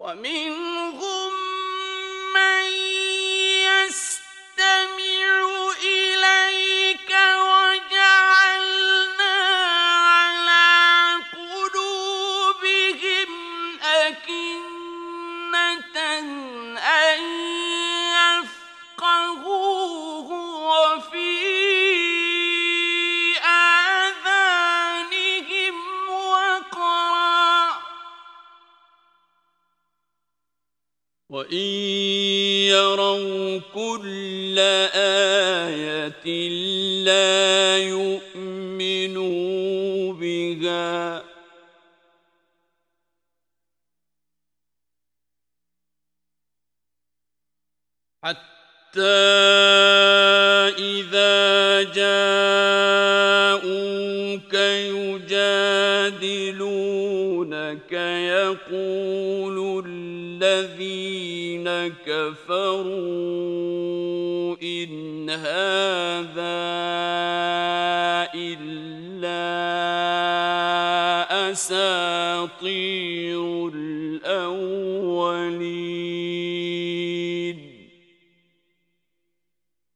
ومنهم من يستمع إليك وجعلنا على قلوبهم أكنة أن يفقهوه وفي آذانهم وقرا وإن يروا كل آية لا يؤمنوا بها حتى إذا جاءوك يجادلونك يقول الذين كفروا إن هذا إلا أساطير